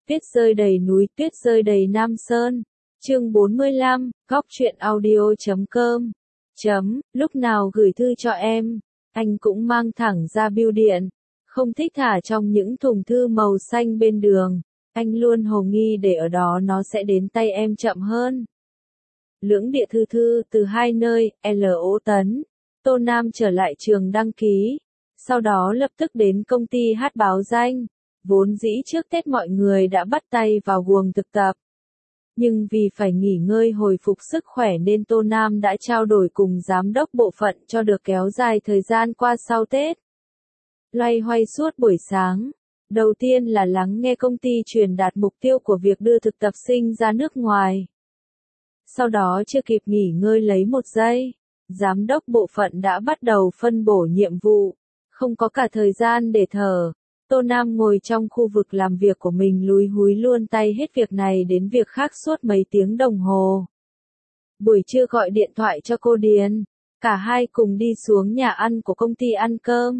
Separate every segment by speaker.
Speaker 1: Tuyết rơi đầy núi, tuyết rơi đầy Nam Sơn. Chương 45, góc truyện audio.com. Lúc nào gửi thư cho em, anh cũng mang thẳng ra bưu điện, không thích thả trong những thùng thư màu xanh bên đường. Anh luôn hồ nghi để ở đó nó sẽ đến tay em chậm hơn. Lưỡng địa thư từ hai nơi, LO Tấn. Tô Nam trở lại trường đăng ký, sau đó lập tức đến công ty hát báo danh. Vốn dĩ trước Tết mọi người đã bắt tay vào guồng thực tập. Nhưng vì phải nghỉ ngơi hồi phục sức khỏe nên Tô Nam đã trao đổi cùng giám đốc bộ phận cho được kéo dài thời gian qua sau Tết. Loay hoay suốt buổi sáng. Đầu tiên là lắng nghe công ty truyền đạt mục tiêu của việc đưa thực tập sinh ra nước ngoài. Sau đó chưa kịp nghỉ ngơi lấy một giây, giám đốc bộ phận đã bắt đầu phân bổ nhiệm vụ. Không có cả thời gian để thở. Tô Nam ngồi trong khu vực làm việc của mình lúi húi luôn tay hết việc này đến việc khác suốt mấy tiếng đồng hồ. Buổi trưa gọi điện thoại cho cô Điền, cả hai cùng đi xuống nhà ăn của công ty ăn cơm.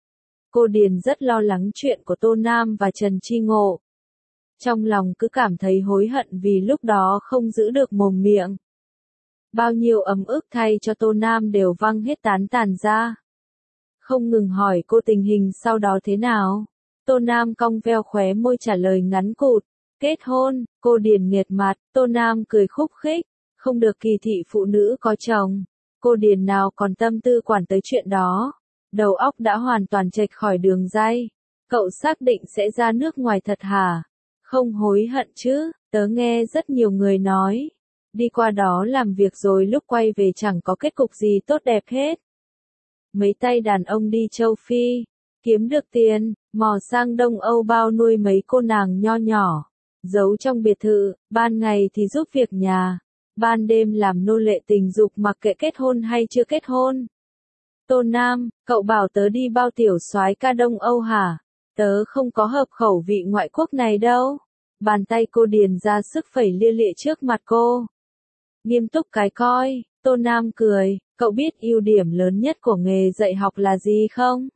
Speaker 1: Cô Điền rất lo lắng chuyện của Tô Nam và Trần Chi Ngộ. Trong lòng cứ cảm thấy hối hận vì lúc đó không giữ được mồm miệng. Bao nhiêu ấm ức thay cho Tô Nam đều văng hết tán tàn ra. Không ngừng hỏi cô tình hình sau đó thế nào. Tô Nam cong veo khóe môi trả lời ngắn cụt. Kết hôn. Cô Điền nghiệt mặt. Tô Nam cười khúc khích. Không được kỳ thị phụ nữ có chồng. Cô Điền nào còn tâm tư quản tới chuyện đó. Đầu óc đã hoàn toàn chệch khỏi đường ray. Cậu xác định sẽ ra nước ngoài thật hả? Không hối hận chứ? Tớ nghe rất nhiều người nói. Đi qua đó làm việc rồi lúc quay về chẳng có kết cục gì tốt đẹp hết. Mấy tay đàn ông đi châu Phi, kiếm được tiền, mò sang Đông Âu bao nuôi mấy cô nàng nho nhỏ, giấu trong biệt thự, ban ngày thì giúp việc nhà, ban đêm làm nô lệ tình dục mặc kệ kết hôn hay chưa kết hôn. Tô Nam, cậu bảo tớ đi bao tiểu soái ca Đông Âu hả? Tớ không có hợp khẩu vị ngoại quốc này đâu. Bàn tay cô Điền ra sức phẩy lia lịa trước mặt cô. Nghiêm túc cái coi. Tô Nam cười, cậu biết ưu điểm lớn nhất của nghề dạy học là gì không?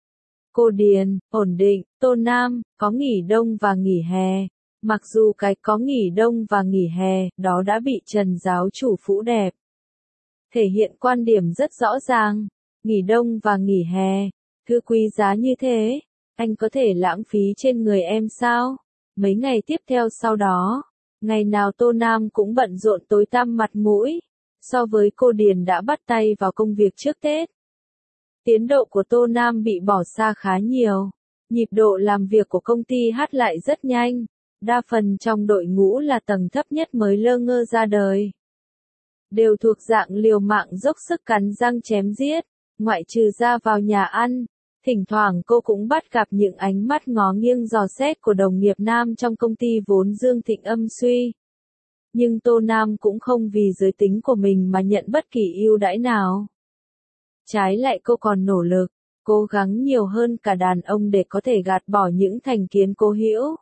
Speaker 1: Cô Điền, ổn định. Tô Nam, có nghỉ đông và nghỉ hè. Mặc dù cái có nghỉ đông và nghỉ hè, đó đã bị Trần giáo chủ phủ đẹp. Thể hiện quan điểm rất rõ ràng. Nghỉ đông và nghỉ hè, thứ quý giá như thế, anh có thể lãng phí trên người em sao? Mấy ngày tiếp theo sau đó, ngày nào Tô Nam cũng bận rộn tối tăm mặt mũi. So với cô Điền đã bắt tay vào công việc trước Tết, tiến độ của Tô Nam bị bỏ xa khá nhiều. Nhịp độ làm việc của công ty hát lại rất nhanh. Đa phần trong đội ngũ là tầng thấp nhất mới lơ ngơ ra đời. Đều thuộc dạng liều mạng dốc sức cắn răng chém giết, ngoại trừ ra vào nhà ăn. Thỉnh thoảng cô cũng bắt gặp những ánh mắt ngó nghiêng dò xét của đồng nghiệp nam trong công ty vốn dương thịnh âm suy. Nhưng Tô Nam cũng không vì giới tính của mình mà nhận bất kỳ ưu đãi nào. Trái lại cô còn nỗ lực, cố gắng nhiều hơn cả đàn ông để có thể gạt bỏ những thành kiến cố hữu.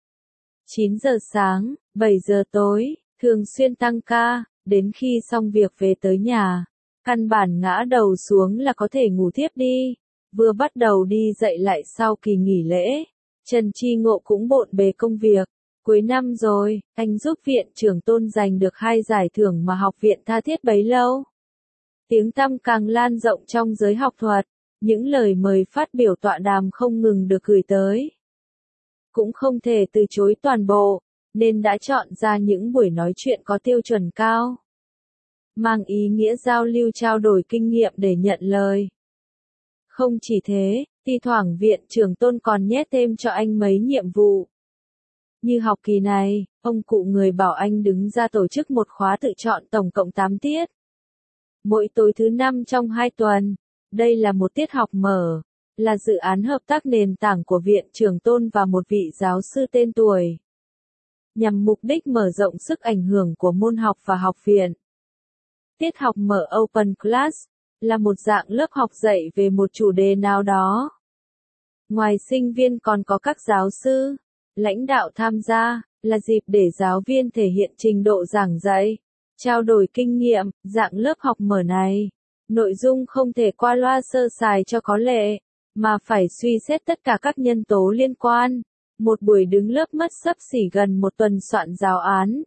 Speaker 1: 9 giờ sáng, 7 giờ tối, thường xuyên tăng ca, đến khi xong việc về tới nhà, căn bản ngã đầu xuống là có thể ngủ thiếp đi. Vừa bắt đầu đi dậy lại sau kỳ nghỉ lễ, Trần Chi Ngộ cũng bộn bề công việc. Cuối năm rồi, anh giúp viện trưởng Tôn giành được 2 giải thưởng mà học viện tha thiết bấy lâu. Tiếng tăm càng lan rộng trong giới học thuật, những lời mời phát biểu tọa đàm không ngừng được gửi tới. Cũng không thể từ chối toàn bộ, nên đã chọn ra những buổi nói chuyện có tiêu chuẩn cao. Mang ý nghĩa giao lưu trao đổi kinh nghiệm để nhận lời. Không chỉ thế, thi thoảng viện trưởng Tôn còn nhét thêm cho anh mấy nhiệm vụ. Như học kỳ này, ông cụ người bảo anh đứng ra tổ chức một khóa tự chọn tổng cộng 8 tiết. Mỗi tối thứ 5 trong 2 tuần. Đây là một tiết học mở, là dự án hợp tác nền tảng của viện trưởng Tôn và một vị giáo sư tên tuổi. Nhằm mục đích mở rộng sức ảnh hưởng của môn học và học viện. Tiết học mở Open Class là một dạng lớp học dạy về một chủ đề nào đó. Ngoài sinh viên còn có các giáo sư, lãnh đạo tham gia, là dịp để giáo viên thể hiện trình độ giảng dạy, trao đổi kinh nghiệm. Dạng lớp học mở này, nội dung không thể qua loa sơ sài cho có lệ, mà phải suy xét tất cả các nhân tố liên quan, Một buổi đứng lớp mất xấp xỉ gần một tuần soạn giáo án.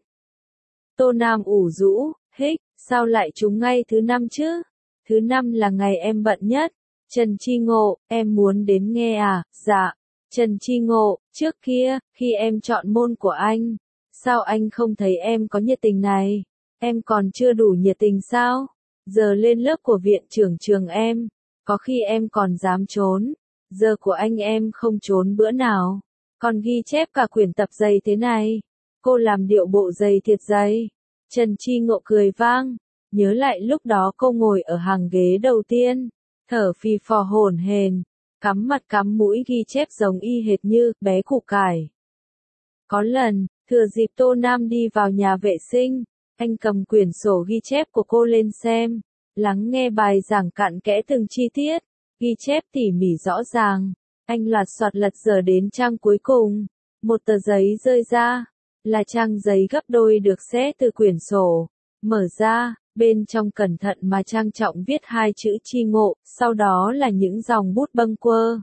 Speaker 1: Tô Nam ủ rũ, hích, sao lại trúng ngay thứ 5 chứ? Thứ 5 là ngày em bận nhất. Trần Chi Ngộ, em muốn đến nghe à? Dạ. Trần Chi Ngộ, trước kia, khi em chọn môn của anh, sao anh không thấy em có nhiệt tình này? Em còn chưa đủ nhiệt tình sao? Giờ lên lớp của viện trưởng trường em, có khi em còn dám trốn. Giờ của anh em không trốn bữa nào. Còn ghi chép cả quyển tập dày thế này. Cô làm điệu bộ dày thiệt dày. Trần Chi Ngộ cười vang. Nhớ lại lúc đó cô ngồi ở hàng ghế đầu tiên. Thở phì phò hổn hển, cắm mặt cắm mũi ghi chép giống y hệt như bé củ cải. Có lần, thừa dịp Tô Nam đi vào nhà vệ sinh, anh cầm quyển sổ ghi chép của cô lên xem, lắng nghe bài giảng cặn kẽ từng chi tiết, ghi chép tỉ mỉ rõ ràng. Anh loạt soạt lật dở đến trang cuối cùng, một tờ giấy rơi ra, là trang giấy gấp đôi được xé từ quyển sổ, mở ra. Bên trong cẩn thận mà trang trọng viết 2 chữ Chi Ngộ, sau đó là những dòng bút bâng quơ.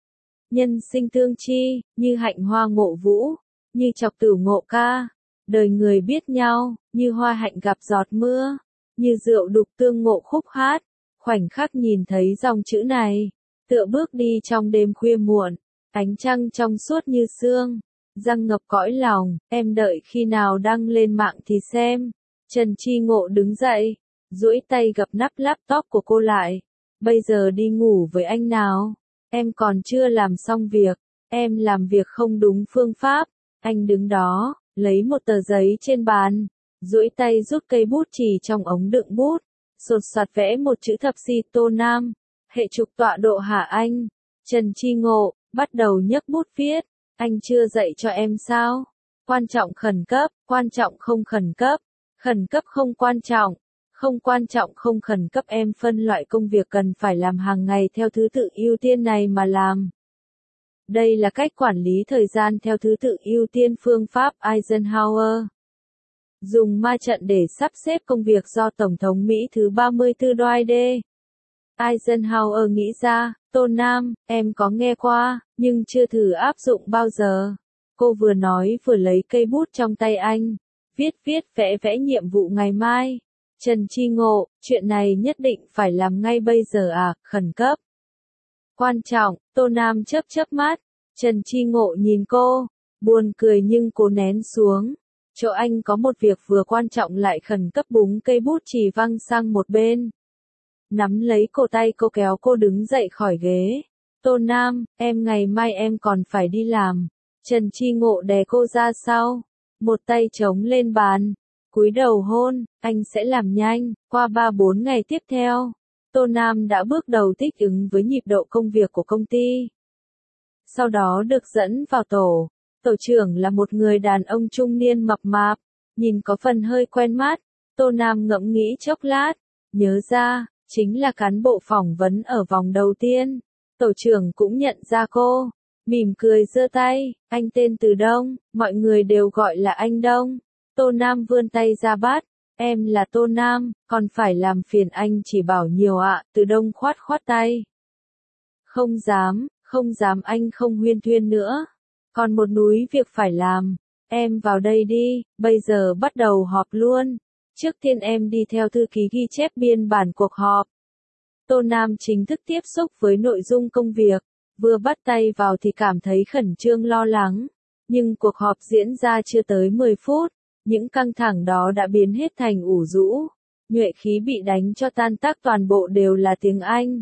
Speaker 1: Nhân sinh tương chi, như hạnh hoa ngộ vũ, như chọc tử ngộ ca, đời người biết nhau, như hoa hạnh gặp giọt mưa, như rượu đục tương ngộ khúc hát. Khoảnh khắc nhìn thấy dòng chữ này, tựa bước đi trong đêm khuya muộn, ánh trăng trong suốt như sương, răng ngập cõi lòng, em đợi khi nào đăng lên mạng thì xem. Trần Chi Ngộ đứng dậy, duỗi tay gập nắp laptop của cô lại. Bây giờ đi ngủ với anh nào. Em còn chưa làm xong việc. Em làm việc không đúng phương pháp. Anh đứng đó, lấy một tờ giấy trên bàn, duỗi tay rút cây bút chì trong ống đựng bút, sột soạt vẽ một chữ thập si Tô Nam. Hệ trục tọa độ hả anh? Trần Chi Ngộ, bắt đầu nhấc bút viết. Anh chưa dạy cho em sao? Quan trọng khẩn cấp, quan trọng không khẩn cấp. Khẩn cấp không quan trọng, không quan trọng không khẩn cấp em phân loại công việc cần phải làm hàng ngày theo thứ tự ưu tiên này mà làm. Đây là cách quản lý thời gian theo thứ tự ưu tiên phương pháp Eisenhower. Dùng ma trận để sắp xếp công việc do Tổng thống Mỹ thứ 34 Dwight D. Eisenhower nghĩ ra. Tô Nam, em có nghe qua, nhưng chưa thử áp dụng bao giờ. Cô vừa nói vừa lấy cây bút trong tay anh. Viết vẽ nhiệm vụ ngày mai. Trần Chi Ngộ, chuyện này nhất định phải làm ngay bây giờ à, khẩn cấp. Quan trọng, Tô Nam chớp mắt. Trần Chi Ngộ nhìn cô, buồn cười nhưng cố nén xuống. Chỗ anh có một việc vừa quan trọng lại khẩn cấp, búng cây bút chì văng sang một bên. Nắm lấy cổ tay cô kéo cô đứng dậy khỏi ghế. Tô Nam, em ngày mai em còn phải đi làm. Trần Chi Ngộ đè cô ra sau. Một tay chống lên bàn, cúi đầu hôn, anh sẽ làm nhanh, qua 3-4 ngày tiếp theo. Tô Nam đã bước đầu thích ứng với nhịp độ công việc của công ty. Sau đó được dẫn vào tổ. Tổ trưởng là một người đàn ông trung niên mập mạp, nhìn có phần hơi quen mắt. Tô Nam ngẫm nghĩ chốc lát, nhớ ra, chính là cán bộ phỏng vấn ở vòng đầu tiên. Tổ trưởng cũng nhận ra cô. Mỉm cười giơ tay, anh tên Từ Đông, mọi người đều gọi là anh Đông. Tô Nam vươn tay ra bắt, em là Tô Nam, còn phải làm phiền anh chỉ bảo nhiều ạ. Từ Đông khoát tay. Không dám anh không huyên thuyên nữa. Còn một núi việc phải làm, em vào đây đi, bây giờ bắt đầu họp luôn. Trước tiên em đi theo thư ký ghi chép biên bản cuộc họp. Tô Nam chính thức tiếp xúc với nội dung công việc. Vừa bắt tay vào thì cảm thấy khẩn trương lo lắng, nhưng cuộc họp diễn ra chưa tới 10 phút, những căng thẳng đó đã biến hết thành ủ rũ, nhuệ khí bị đánh cho tan tác, toàn bộ đều là tiếng Anh.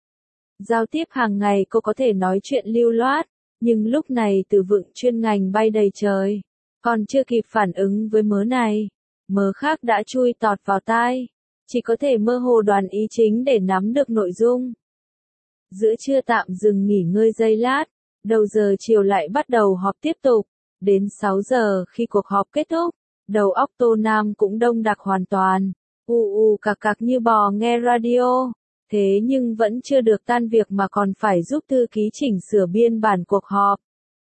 Speaker 1: Giao tiếp hàng ngày cô có thể nói chuyện lưu loát, nhưng lúc này từ vựng chuyên ngành bay đầy trời, còn chưa kịp phản ứng với mớ này, mớ khác đã chui tọt vào tai, chỉ có thể mơ hồ đoán ý chính để nắm được nội dung. Giữa trưa tạm dừng nghỉ ngơi giây lát, đầu giờ chiều lại bắt đầu họp tiếp tục. Đến 6 giờ khi cuộc họp kết thúc, đầu óc Tô Nam cũng đông đặc hoàn toàn, cạc cạc như bò nghe radio. Thế nhưng vẫn chưa được tan việc mà còn phải giúp thư ký chỉnh sửa biên bản cuộc họp.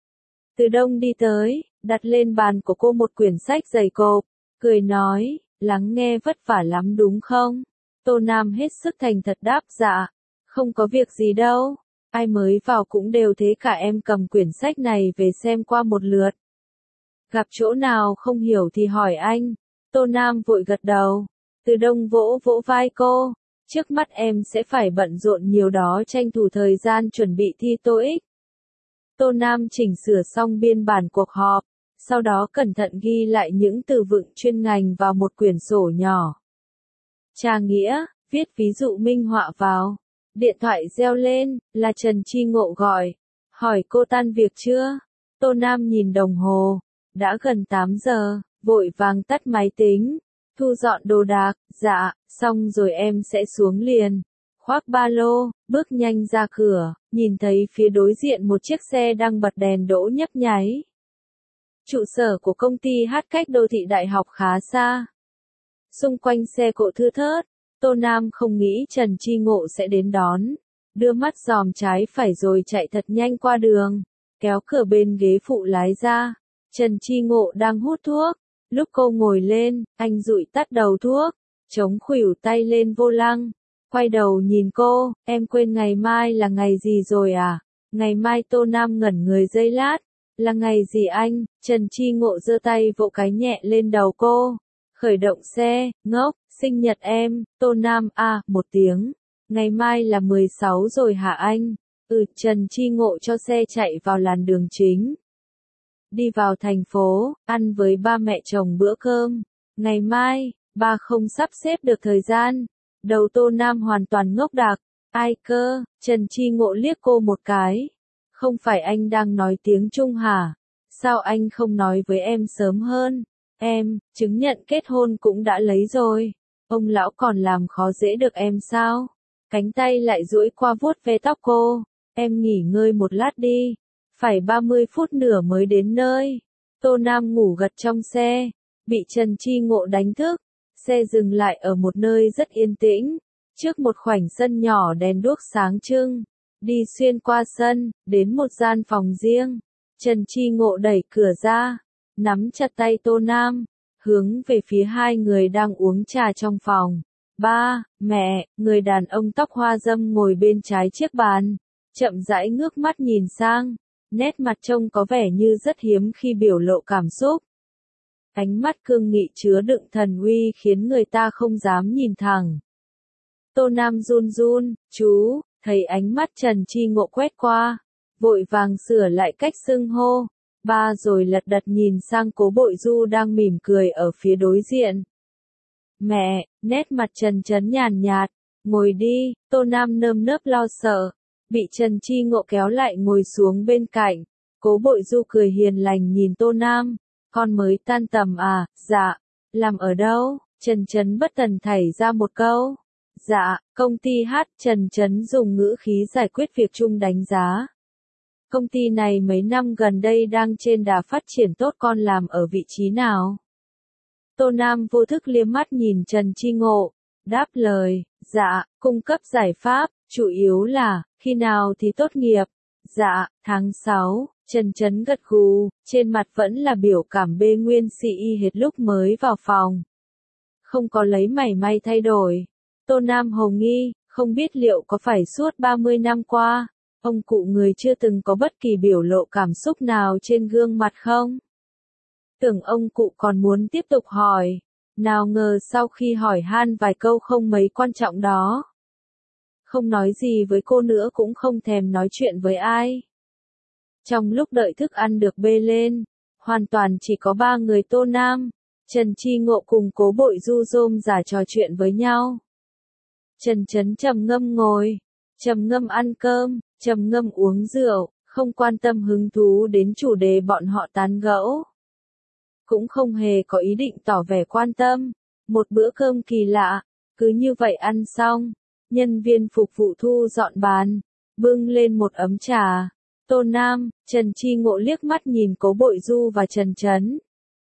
Speaker 1: Từ Đông đi tới, đặt lên bàn của cô một quyển sách dày cộp, cười nói, lắng nghe vất vả lắm đúng không? Tô Nam hết sức thành thật đáp dạ. Không có việc gì đâu. ai mới vào cũng đều thế cả, em cầm quyển sách này về xem qua một lượt. Gặp chỗ nào không hiểu thì hỏi anh. Tô Nam vội gật đầu. Từ Đông vỗ vỗ vai cô. Trước mắt em sẽ phải bận rộn nhiều đó, tranh thủ thời gian chuẩn bị thi TOEIC. Tô Nam chỉnh sửa xong biên bản cuộc họp, sau đó cẩn thận ghi lại những từ vựng chuyên ngành vào một quyển sổ nhỏ. Tra nghĩa, viết ví dụ minh họa vào. Điện thoại reo lên, là Trần Chi Ngộ gọi. Hỏi cô tan việc chưa? Tô Nam nhìn đồng hồ. Đã gần 8 giờ, vội vàng tắt máy tính. Thu dọn đồ đạc, dạ, xong rồi em sẽ xuống liền. Khoác ba lô, bước nhanh ra cửa, nhìn thấy phía đối diện một chiếc xe đang bật đèn đỗ nhấp nháy. Trụ sở của công ty hát cách đô thị đại học khá xa. Xung quanh xe cộ thưa thớt, Tô Nam không nghĩ Trần Chi Ngộ sẽ đến đón. Đưa mắt dòm trái phải rồi chạy thật nhanh qua đường, kéo cửa bên ghế phụ lái ra. Trần Chi Ngộ đang hút thuốc. Lúc cô ngồi lên, anh dụi tắt đầu thuốc, chống khuỷu tay lên vô lăng. Quay đầu nhìn cô, em quên ngày mai là ngày gì rồi à? Ngày mai. Tô Nam ngẩn người giây lát. Là ngày gì anh? Trần Chi Ngộ giơ tay vỗ cái nhẹ lên đầu cô. Khởi động xe, ngốc, sinh nhật em. Tô Nam, một tiếng. Ngày mai là 16 rồi hả anh? Trần Chi Ngộ cho xe chạy vào làn đường chính. Đi vào thành phố, ăn với ba mẹ chồng bữa cơm. Ngày mai, ba không sắp xếp được thời gian. Đầu Tô Nam hoàn toàn ngốc đạc. Ai cơ? Trần Chi Ngộ liếc cô một cái. Không phải anh đang nói tiếng Trung hả? Sao anh không nói với em sớm hơn? Em, chứng nhận kết hôn cũng đã lấy rồi. Ông lão còn làm khó dễ được em sao? Cánh tay lại duỗi qua vuốt ve tóc cô. Em nghỉ ngơi một lát đi. Phải 30 phút nữa mới đến nơi. Tô Nam ngủ gật trong xe, bị Trần Chi Ngộ đánh thức. Xe dừng lại ở một nơi rất yên tĩnh, trước một khoảnh sân nhỏ đèn đuốc sáng trưng. Đi xuyên qua sân, đến một gian phòng riêng. Trần Chi Ngộ đẩy cửa ra, nắm chặt tay Tô Nam, hướng về phía hai người đang uống trà trong phòng. Ba, mẹ, người đàn ông tóc hoa râm ngồi bên trái chiếc bàn, chậm rãi ngước mắt nhìn sang. Nét mặt trông có vẻ như rất hiếm khi biểu lộ cảm xúc. Ánh mắt cương nghị chứa đựng thần uy khiến người ta không dám nhìn thẳng. Tô Nam run run, chú, thấy ánh mắt Trần Chi Ngộ quét qua, vội vàng sửa lại cách xưng hô. Ba rồi lật đật nhìn sang Cố Bội Du đang mỉm cười ở phía đối diện. Mẹ, nét mặt Trần Chấn nhàn nhạt, ngồi đi. Tô Nam nơm nớp lo sợ, bị Trần Chi Ngộ kéo lại ngồi xuống bên cạnh. Cố Bội Du cười hiền lành nhìn Tô Nam. Con mới tan tầm à? Dạ. Làm ở đâu? Trần Chấn bất tần thảy ra một câu. Dạ, công ty hát. Trần Chấn dùng ngữ khí giải quyết việc chung đánh giá. Công ty này mấy năm gần đây đang trên đà phát triển tốt, con làm ở vị trí nào? Tô Nam vô thức liếc mắt nhìn Trần Chi Ngộ, đáp lời, dạ, cung cấp giải pháp, chủ yếu là, khi nào thì tốt nghiệp? Dạ, tháng 6, Trần Chấn gật gù, trên mặt vẫn là biểu cảm bê nguyên si y hệt lúc mới vào phòng. Không có lấy mảy may thay đổi. Tô Nam hồ nghi, không biết liệu có phải suốt 30 năm qua, ông cụ người chưa từng có bất kỳ biểu lộ cảm xúc nào trên gương mặt không? Tưởng ông cụ còn muốn tiếp tục hỏi, nào ngờ sau khi hỏi han vài câu không mấy quan trọng đó, không nói gì với cô nữa, cũng không thèm nói chuyện với ai. Trong lúc đợi thức ăn được bê lên, hoàn toàn chỉ có ba người Tô Nam, Trần Chi Ngộ cùng Cố Bội Du rôm rả trò chuyện với nhau. Trần Chấn trầm ngâm ngồi, trầm ngâm ăn cơm, trầm ngâm uống rượu, không quan tâm hứng thú đến chủ đề bọn họ tán gẫu. Cũng không hề có ý định tỏ vẻ quan tâm. Một bữa cơm kỳ lạ, cứ như vậy ăn xong, nhân viên phục vụ thu dọn bàn, bưng lên một ấm trà. Tô Nam, Trần Chi Ngộ liếc mắt nhìn Cố Bội Du và Trần Chấn.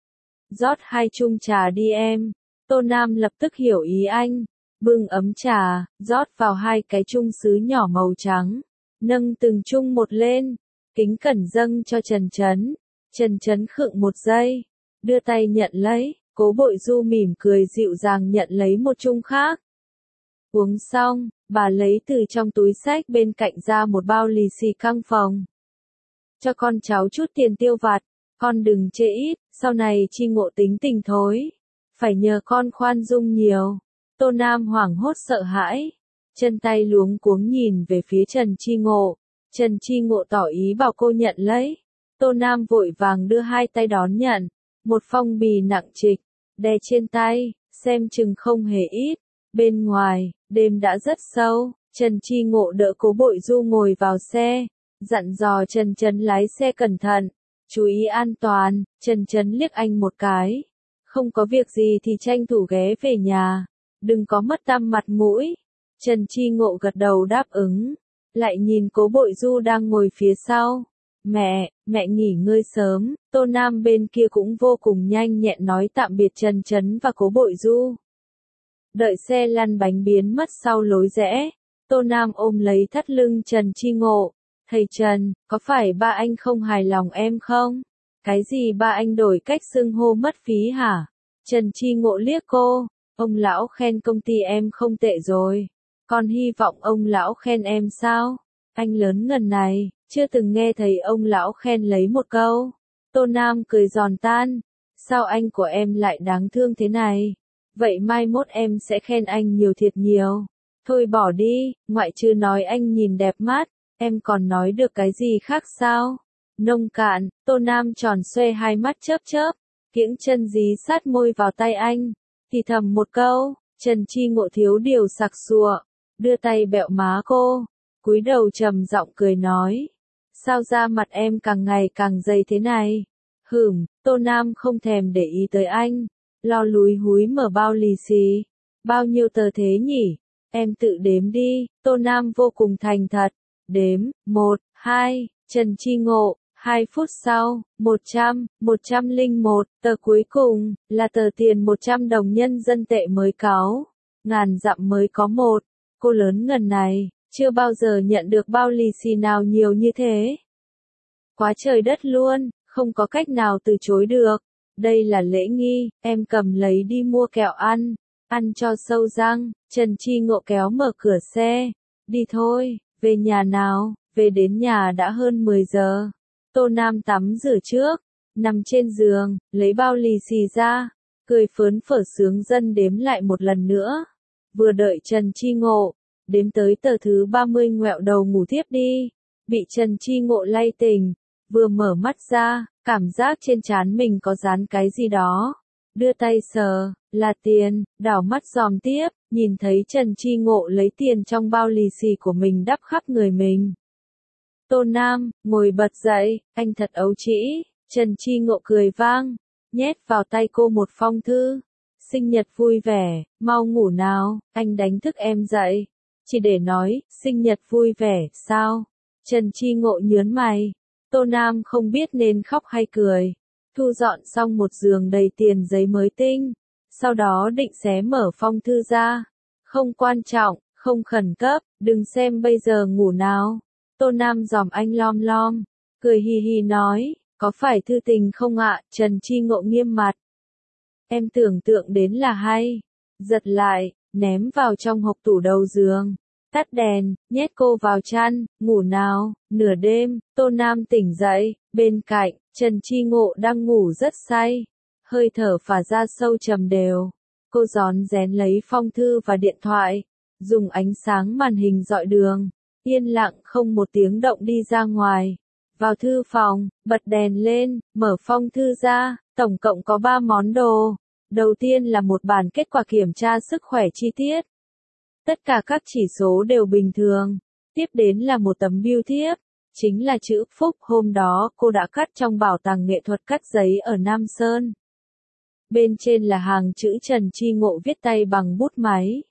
Speaker 1: Rót 2 chung trà đi em. Tô Nam lập tức hiểu ý anh, bưng ấm trà, rót vào 2 cái chung sứ nhỏ màu trắng, nâng từng chung một lên, kính cẩn dâng cho Trần Chấn. Trần Chấn khựng một giây, đưa tay nhận lấy. Cố Bội Du mỉm cười dịu dàng nhận lấy một chung khác. Uống xong, bà lấy từ trong túi xách bên cạnh ra một bao lì xì căng phòng. Cho con cháu chút tiền tiêu vặt, con đừng chê ít, sau này Chi Ngộ tính tình thối. Phải nhờ con khoan dung nhiều. Tô Nam hoảng hốt sợ hãi. Chân tay luống cuống nhìn về phía Trần Chi Ngộ. Trần Chi Ngộ tỏ ý bảo cô nhận lấy. Tô Nam vội vàng đưa hai tay đón nhận. Một phong bì nặng trịch, đè trên tay, xem chừng không hề ít. Bên ngoài, đêm đã rất sâu. Trần Chi Ngộ đỡ Cố Bội Du ngồi vào xe. Dặn dò Trần Chấn lái xe cẩn thận. Chú ý an toàn. Trần Chấn liếc anh một cái. Không có việc gì thì tranh thủ ghé về nhà. Đừng có mất tăm mặt mũi. Trần Chi Ngộ gật đầu đáp ứng. Lại nhìn Cố Bội Du đang ngồi phía sau. Mẹ nghỉ ngơi sớm. Tô Nam bên kia cũng vô cùng nhanh nhẹn nói tạm biệt Trần Chấn và Cố Bội Du. Đợi xe lăn bánh biến mất sau lối rẽ. Tô Nam ôm lấy thắt lưng Trần Chi Ngộ. Thầy Trần, có phải ba anh không hài lòng em không? Cái gì ba anh đổi cách xưng hô mất phí hả? Trần Chi Ngộ liếc cô. Ông lão khen công ty em không tệ rồi. Con hy vọng ông lão khen em sao? Anh lớn ngần này, chưa từng nghe thấy ông lão khen lấy một câu. Tô Nam cười giòn tan. Sao anh của em lại đáng thương thế này? Vậy mai mốt em sẽ khen anh nhiều thiệt nhiều. Thôi bỏ đi, ngoại trừ nói anh nhìn đẹp mắt, em còn nói được cái gì khác sao? Nông cạn, Tô Nam tròn xoe hai mắt chớp chớp, kiễng chân dí sát môi vào tay anh, thì thầm một câu. Trần Chi Ngộ thiếu điều sặc sụa, đưa tay bẹo má cô, cúi đầu trầm giọng cười nói. Sao da mặt em càng ngày càng dày thế này? Tô Nam không thèm để ý tới anh, lo lúi húi mở bao lì xì. Bao nhiêu tờ thế nhỉ? Em tự đếm đi. Tô Nam vô cùng thành thật. Đếm, 1, 2, Trần Chi Ngộ. 2 phút sau, 100, 101, tờ cuối cùng, là tờ tiền 100 đồng nhân dân tệ mới cáu. Ngàn dặm mới có một. Cô lớn ngần này, chưa bao giờ nhận được bao lì xì nào nhiều như thế. Quá trời đất luôn, không có cách nào từ chối được. Đây là lễ nghi, em cầm lấy đi mua kẹo ăn cho sâu răng. Trần Chi Ngộ kéo mở cửa xe. Đi thôi, về nhà nào, về đến nhà đã hơn 10 giờ. Tô Nam tắm rửa trước, nằm trên giường, lấy bao lì xì ra, cười phớn phở sướng dân đếm lại một lần nữa. Vừa đợi Trần Chi Ngộ, đếm tới tờ thứ 30 ngoẹo đầu ngủ tiếp đi. Bị Trần Chi Ngộ lay tỉnh, vừa mở mắt ra, cảm giác trên trán mình có dán cái gì đó. Đưa tay sờ, là tiền, đảo mắt dòm tiếp, nhìn thấy Trần Chi Ngộ lấy tiền trong bao lì xì của mình đắp khắp người mình. Tô Nam, ngồi bật dậy, anh thật ấu trĩ. Trần Chi Ngộ cười vang, nhét vào tay cô một phong thư. Sinh nhật vui vẻ, mau ngủ nào, anh đánh thức em dậy. Chỉ để nói, sinh nhật vui vẻ, sao? Trần Chi Ngộ nhớn mày. Tô Nam không biết nên khóc hay cười. Thu dọn xong một giường đầy tiền giấy mới tinh. Sau đó định xé mở phong thư ra. Không quan trọng, không khẩn cấp, đừng xem bây giờ ngủ nào. Tô Nam dòm anh lom lom, cười hì hì nói, có phải thư tình không ạ? Trần Chi Ngộ nghiêm mặt. Em tưởng tượng đến là hay. Giật lại, ném vào trong hộc tủ đầu giường. Tắt đèn, nhét cô vào chăn, ngủ nào. Nửa đêm, Tô Nam tỉnh dậy, bên cạnh, Trần Chi Ngộ đang ngủ rất say. Hơi thở phả ra sâu trầm đều. Cô rón rén lấy phong thư và điện thoại, dùng ánh sáng màn hình dọi đường. Yên lặng không một tiếng động đi ra ngoài. Vào thư phòng, bật đèn lên, mở phong thư ra, tổng cộng có 3 món đồ. Đầu tiên là một bản kết quả kiểm tra sức khỏe chi tiết. Tất cả các chỉ số đều bình thường. Tiếp đến là một tấm bưu thiếp, chính là chữ Phúc hôm đó cô đã cắt trong bảo tàng nghệ thuật cắt giấy ở Nam Sơn. Bên trên là hàng chữ Trần Chi Ngộ viết tay bằng bút máy.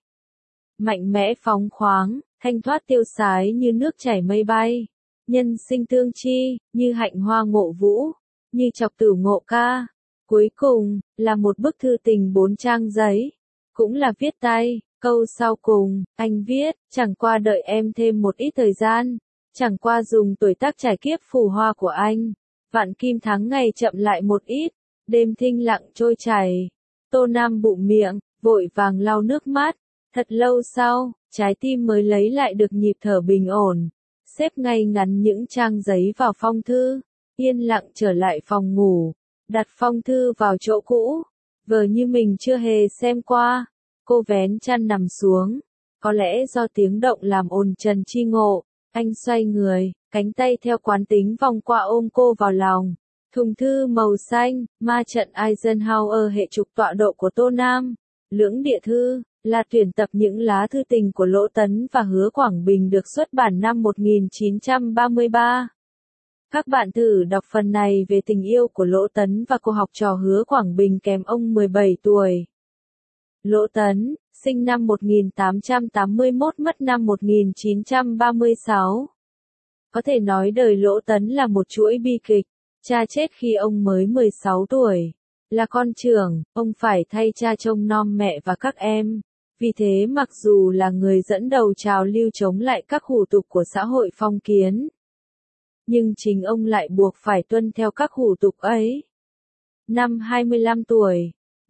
Speaker 1: Mạnh mẽ phóng khoáng, thanh thoát tiêu sái như nước chảy mây bay. Nhân sinh tương chi, như hạnh hoa ngộ vũ, như chọc tử ngộ ca. Cuối cùng, là một bức thư tình 4 trang giấy. Cũng là viết tay, câu sau cùng, anh viết, chẳng qua đợi em thêm một ít thời gian. Chẳng qua dùng tuổi tác trải kiếp phù hoa của anh. Vạn kim tháng ngày chậm lại một ít, đêm thinh lặng trôi chảy. Tô Nam bụng miệng, vội vàng lau nước mắt. Thật lâu sau, trái tim mới lấy lại được nhịp thở bình ổn, xếp ngay ngắn những trang giấy vào phong thư, yên lặng trở lại phòng ngủ, đặt phong thư vào chỗ cũ, vờ như mình chưa hề xem qua. Cô vén chăn nằm xuống, có lẽ do tiếng động làm ồn Trần Chi Ngộ, anh xoay người, cánh tay theo quán tính vòng qua ôm cô vào lòng. Thùng thư màu xanh, ma trận Eisenhower hệ trục tọa độ của Tô Nam, lưỡng địa thư, là tuyển tập những lá thư tình của Lỗ Tấn và Hứa Quảng Bình được xuất bản năm 1933. Các bạn thử đọc phần này về tình yêu của Lỗ Tấn và cô học trò Hứa Quảng Bình kèm ông 17 tuổi. Lỗ Tấn, sinh năm 1881 mất năm 1936. Có thể nói đời Lỗ Tấn là một chuỗi bi kịch. Cha chết khi ông mới 16 tuổi. Là con trưởng, ông phải thay cha trông nom mẹ và các em. Vì thế mặc dù là người dẫn đầu trào lưu chống lại các hủ tục của xã hội phong kiến, nhưng chính ông lại buộc phải tuân theo các hủ tục ấy. Năm 25 tuổi,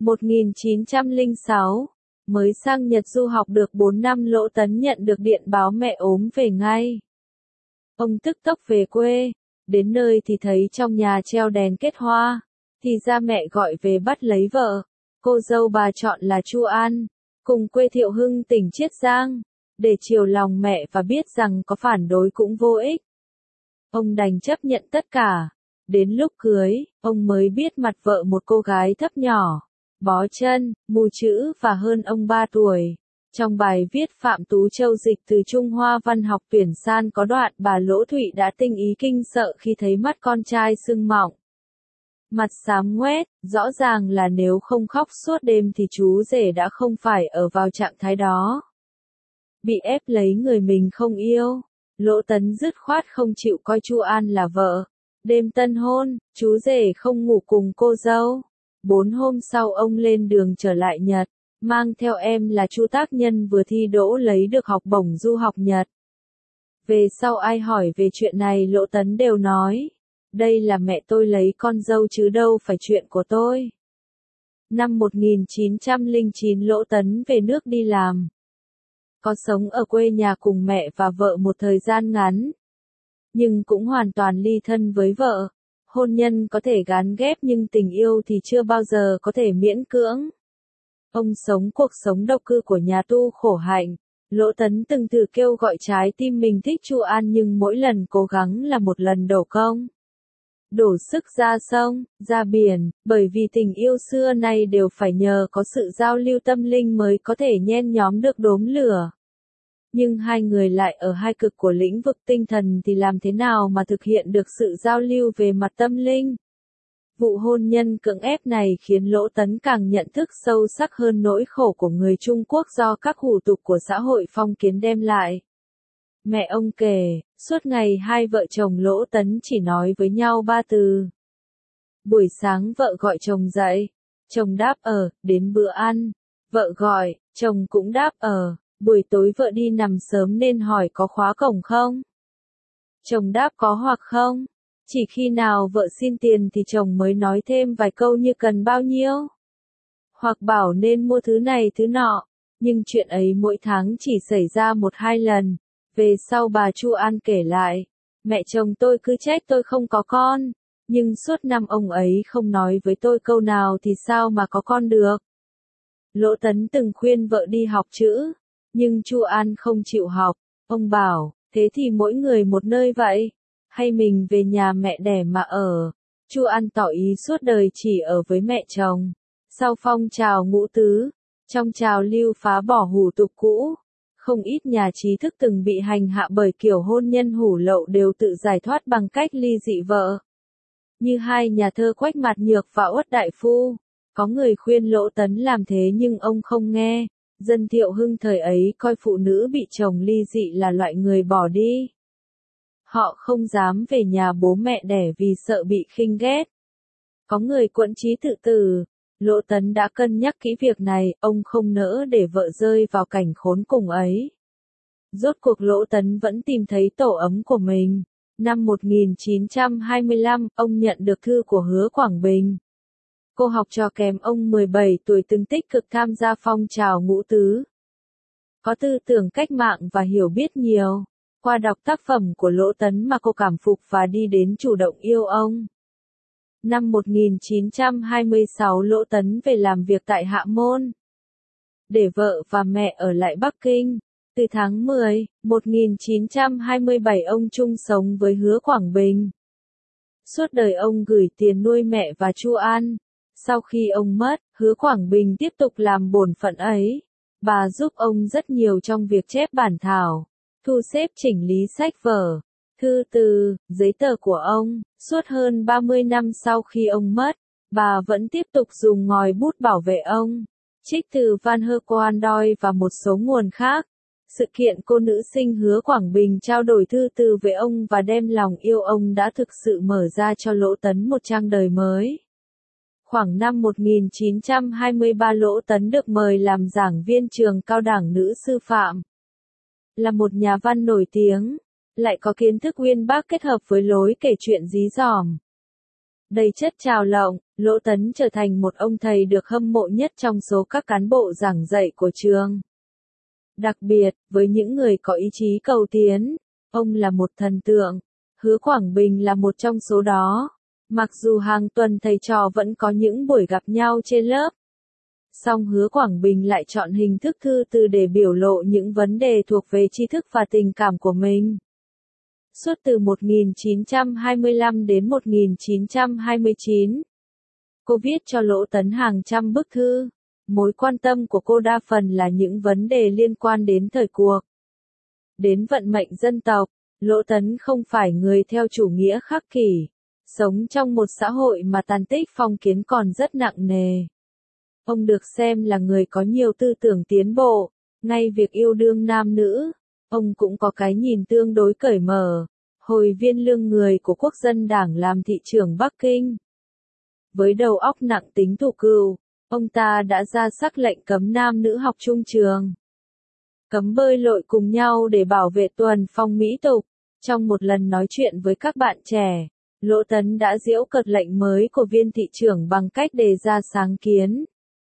Speaker 1: 1906, mới sang Nhật du học được 4 năm, Lỗ Tấn nhận được điện báo mẹ ốm về ngay. Ông tức tốc về quê, đến nơi thì thấy trong nhà treo đèn kết hoa, thì ra mẹ gọi về bắt lấy vợ. Cô dâu bà chọn là Chu An, cùng quê Thiệu Hưng tỉnh Chiết Giang, để chiều lòng mẹ và biết rằng có phản đối cũng vô ích. Ông đành chấp nhận tất cả. Đến lúc cưới, ông mới biết mặt vợ một cô gái thấp nhỏ, bó chân, mù chữ và hơn ông 3 tuổi. Trong bài viết Phạm Tú Châu dịch từ Trung Hoa văn học tuyển san có đoạn bà Lỗ Thụy đã tinh ý kinh sợ khi thấy mắt con trai sưng mọng. Mặt xám ngoét, rõ ràng là nếu không khóc suốt đêm thì chú rể đã không phải ở vào trạng thái đó. Bị ép lấy người mình không yêu, Lỗ Tấn dứt khoát không chịu coi Chu An là vợ. Đêm tân hôn, chú rể không ngủ cùng cô dâu. 4 hôm sau ông lên đường trở lại Nhật, mang theo em là Chu Tác Nhân vừa thi đỗ lấy được học bổng du học Nhật. Về sau ai hỏi về chuyện này Lỗ Tấn đều nói, đây là mẹ tôi lấy con dâu chứ đâu phải chuyện của tôi. Năm 1909 Lỗ Tấn về nước đi làm. Có sống ở quê nhà cùng mẹ và vợ một thời gian ngắn, nhưng cũng hoàn toàn ly thân với vợ. Hôn nhân có thể gán ghép nhưng tình yêu thì chưa bao giờ có thể miễn cưỡng. Ông sống cuộc sống độc cư của nhà tu khổ hạnh. Lỗ Tấn từng thử kêu gọi trái tim mình thích Chu An nhưng mỗi lần cố gắng là một lần đổ công. Đổ sức ra sông, ra biển, bởi vì tình yêu xưa nay đều phải nhờ có sự giao lưu tâm linh mới có thể nhen nhóm được đốm lửa. Nhưng hai người lại ở hai cực của lĩnh vực tinh thần thì làm thế nào mà thực hiện được sự giao lưu về mặt tâm linh? Vụ hôn nhân cưỡng ép này khiến Lỗ Tấn càng nhận thức sâu sắc hơn nỗi khổ của người Trung Quốc do các hủ tục của xã hội phong kiến đem lại. Mẹ ông kể, suốt ngày hai vợ chồng Lỗ Tấn chỉ nói với nhau 3 từ. Buổi sáng vợ gọi chồng dậy, chồng đáp đến bữa ăn. Vợ gọi, chồng cũng đáp buổi tối vợ đi nằm sớm nên hỏi có khóa cổng không? Chồng đáp có hoặc không. Chỉ khi nào vợ xin tiền thì chồng mới nói thêm vài câu như cần bao nhiêu, hoặc bảo nên mua thứ này thứ nọ. Nhưng chuyện ấy mỗi tháng chỉ xảy ra 1-2 lần. Về sau bà Chu An kể lại, mẹ chồng tôi cứ trách tôi không có con, nhưng suốt năm ông ấy không nói với tôi câu nào thì sao mà có con được. Lỗ Tấn từng khuyên vợ đi học chữ, nhưng Chu An không chịu học. Ông bảo, thế thì mỗi người một nơi vậy, hay mình về nhà mẹ đẻ mà ở. Chu An tỏ ý suốt đời chỉ ở với mẹ chồng. Sau phong trào ngũ tứ, trong trào lưu phá bỏ hủ tục cũ, không ít nhà trí thức từng bị hành hạ bởi kiểu hôn nhân hủ lậu đều tự giải thoát bằng cách ly dị vợ. Như hai nhà thơ Quách Mạt Nhược và Uất Đại Phu. Có người khuyên Lỗ Tấn làm thế nhưng ông không nghe. Dân Thiệu Hưng thời ấy coi phụ nữ bị chồng ly dị là loại người bỏ đi. Họ không dám về nhà bố mẹ đẻ vì sợ bị khinh ghét. Có người quẫn chí tự tử. Lỗ Tấn đã cân nhắc kỹ việc này, ông không nỡ để vợ rơi vào cảnh khốn cùng ấy. Rốt cuộc Lỗ Tấn vẫn tìm thấy tổ ấm của mình. Năm 1925, ông nhận được thư của Hứa Quảng Bình. Cô học trò kèm ông 17 tuổi từng tích cực tham gia phong trào ngũ tứ. có tư tưởng cách mạng và hiểu biết nhiều. Qua đọc tác phẩm của Lỗ Tấn mà cô cảm phục và đi đến chủ động yêu ông. Năm 1926 Lỗ Tấn về làm việc tại Hạ Môn, để vợ và mẹ ở lại Bắc Kinh. Từ tháng 10, 1927 ông chung sống với Hứa Quảng Bình. Suốt đời ông gửi tiền nuôi mẹ và Chu An. Sau khi ông mất, Hứa Quảng Bình tiếp tục làm bổn phận ấy. Bà giúp ông rất nhiều trong việc chép bản thảo, thu xếp chỉnh lý sách vở, thư từ, giấy tờ của ông. Suốt hơn 30 năm sau khi ông mất, bà vẫn tiếp tục dùng ngòi bút bảo vệ ông. Trích từ Van Herquan Doi và một số nguồn khác. Sự kiện cô nữ sinh Hứa Quảng Bình trao đổi thư từ với ông và đem lòng yêu ông đã thực sự mở ra cho Lỗ Tấn một trang đời mới. Khoảng năm 1923 Lỗ Tấn được mời làm giảng viên trường cao đẳng nữ sư phạm. Là một nhà văn nổi tiếng, lại có kiến thức uyên bác kết hợp với lối kể chuyện dí dỏm, đầy chất trào lộng, Lỗ Tấn trở thành một ông thầy được hâm mộ nhất trong số các cán bộ giảng dạy của trường. Đặc biệt, với những người có ý chí cầu tiến, ông là một thần tượng. Hứa Quảng Bình là một trong số đó. Mặc dù hàng tuần thầy trò vẫn có những buổi gặp nhau trên lớp, song Hứa Quảng Bình lại chọn hình thức thư từ để biểu lộ những vấn đề thuộc về tri thức và tình cảm của mình. Suốt từ 1925 đến 1929, cô viết cho Lỗ Tấn hàng trăm bức thư. Mối quan tâm của cô đa phần là những vấn đề liên quan đến thời cuộc, đến vận mệnh dân tộc. Lỗ Tấn không phải người theo chủ nghĩa khắc kỷ, sống trong một xã hội mà tàn tích phong kiến còn rất nặng nề. Ông được xem là người có nhiều tư tưởng tiến bộ, ngay việc yêu đương nam nữ, ông cũng có cái nhìn tương đối cởi mở. Hồi viên lương người của Quốc dân Đảng làm thị trưởng Bắc Kinh. Với đầu óc nặng tính thủ cừu, ông ta đã ra sắc lệnh cấm nam nữ học chung trường, cấm bơi lội cùng nhau để bảo vệ tuần phong mỹ tục. Trong một lần nói chuyện với các bạn trẻ, Lỗ Tấn đã giễu cợt lệnh mới của viên thị trưởng bằng cách đề ra sáng kiến.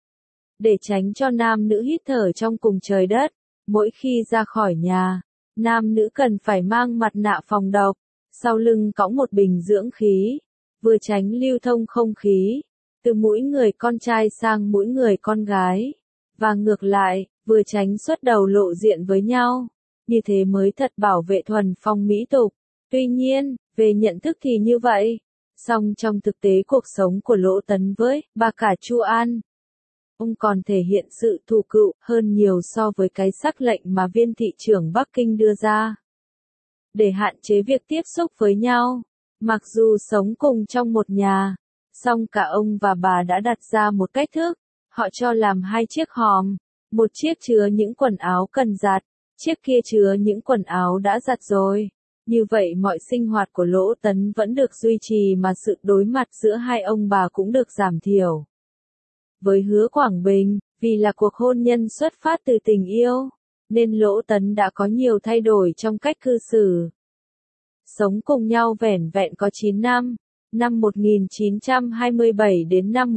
Speaker 1: Để tránh cho nam nữ hít thở trong cùng trời đất, mỗi khi ra khỏi nhà, nam nữ cần phải mang mặt nạ phòng độc, sau lưng cõng một bình dưỡng khí, vừa tránh lưu thông không khí từ mũi người con trai sang mũi người con gái, và ngược lại, vừa tránh xuất đầu lộ diện với nhau. Như thế mới thật bảo vệ thuần phong mỹ tục. Tuy nhiên, về nhận thức thì như vậy, song trong thực tế cuộc sống của Lỗ Tấn với bà cả Chu An, ông còn thể hiện sự thù cựu hơn nhiều so với cái sắc lệnh mà viên thị trưởng Bắc Kinh đưa ra. Để hạn chế việc tiếp xúc với nhau, mặc dù sống cùng trong một nhà, song cả ông và bà đã đặt ra một cách thức. Họ cho làm hai chiếc hòm, một chiếc chứa những quần áo cần giặt, chiếc kia chứa những quần áo đã giặt rồi. Như vậy mọi sinh hoạt của Lỗ Tấn vẫn được duy trì mà sự đối mặt giữa hai ông bà cũng được giảm thiểu. Với Hứa Quảng Bình, vì là cuộc hôn nhân xuất phát từ tình yêu, nên Lỗ Tấn đã có nhiều thay đổi trong cách cư xử. Sống cùng nhau vẻn vẹn có 9 năm, năm 1927 đến năm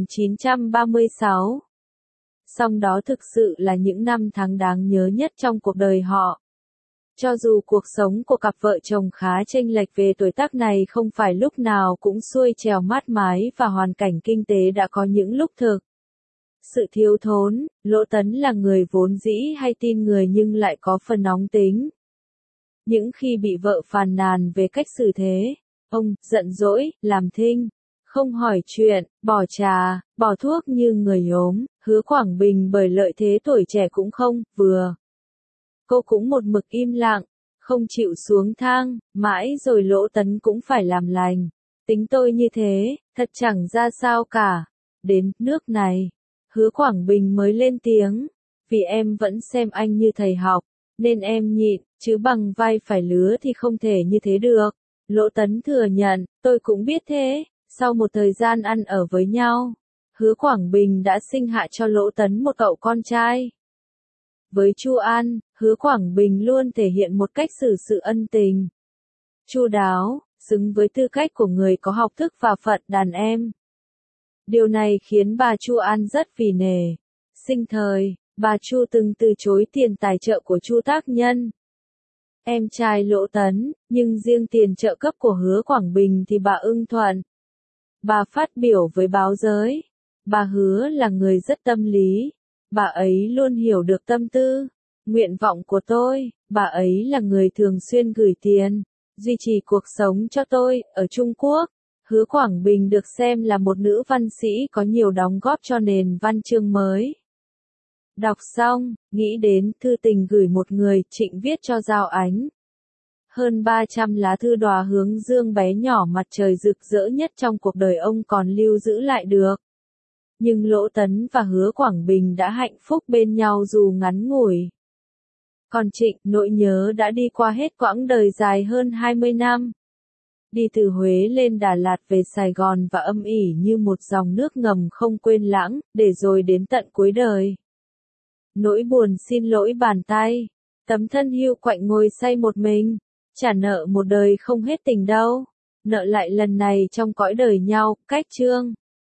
Speaker 1: 1936. Song đó thực sự là những năm tháng đáng nhớ nhất trong cuộc đời họ. Cho dù cuộc sống của cặp vợ chồng khá chênh lệch về tuổi tác này không phải lúc nào cũng xuôi trèo mát mái và hoàn cảnh kinh tế đã có những lúc thực sự thiếu thốn, Lỗ Tấn là người vốn dĩ hay tin người nhưng lại có phần nóng tính. Những khi bị vợ phàn nàn về cách xử thế, ông giận dỗi, làm thinh, không hỏi chuyện, bỏ trà, bỏ thuốc như người ốm. Hứa Quảng Bình bởi lợi thế tuổi trẻ cũng không vừa. Cô cũng một mực im lặng, không chịu xuống thang, mãi rồi Lỗ Tấn cũng phải làm lành. Tính tôi như thế, thật chẳng ra sao cả. Đến nước này, Hứa Quảng Bình mới lên tiếng, vì em vẫn xem anh như thầy học, nên em nhịn, chứ bằng vai phải lứa thì không thể như thế được. Lỗ Tấn thừa nhận, tôi cũng biết thế. Sau một thời gian ăn ở với nhau, Hứa Quảng Bình đã sinh hạ cho Lỗ Tấn một cậu con trai. Với Chu An, Hứa Quảng Bình luôn thể hiện một cách xử sự ân tình, chu đáo, xứng với tư cách của người có học thức và phận đàn em. Điều này khiến bà Chu An rất vì nể. Sinh thời, Bà Chu từng từ chối tiền tài trợ của Chu Tác Nhân, em trai Lỗ Tấn, nhưng riêng tiền trợ cấp của Hứa Quảng Bình thì bà ưng thuận. Bà phát biểu với báo giới, bà Hứa là người rất tâm lý, bà ấy luôn hiểu được tâm tư, nguyện vọng của tôi, bà ấy là người thường xuyên gửi tiền, duy trì cuộc sống cho tôi, ở Trung Quốc. Hứa Quảng Bình được xem là một nữ văn sĩ có nhiều đóng góp cho nền văn chương mới. Đọc xong, nghĩ đến thư tình gửi một người, Trịnh viết cho Giao Ánh. Hơn 300 lá thư đóa hướng dương bé nhỏ mặt trời rực rỡ nhất trong cuộc đời ông còn lưu giữ lại được. Nhưng Lỗ Tấn và Hứa Quảng Bình đã hạnh phúc bên nhau dù ngắn ngủi. Còn Trịnh, nỗi nhớ đã đi qua hết quãng đời dài hơn 20 năm. Đi từ Huế lên Đà Lạt về Sài Gòn và âm ỉ như một dòng nước ngầm không quên lãng, để rồi đến tận cuối đời. Nỗi buồn xin lỗi bàn tay, tấm thân hiu quạnh ngồi say một mình, trả nợ một đời không hết tình đâu, nợ lại lần này trong cõi đời nhau, cách chương.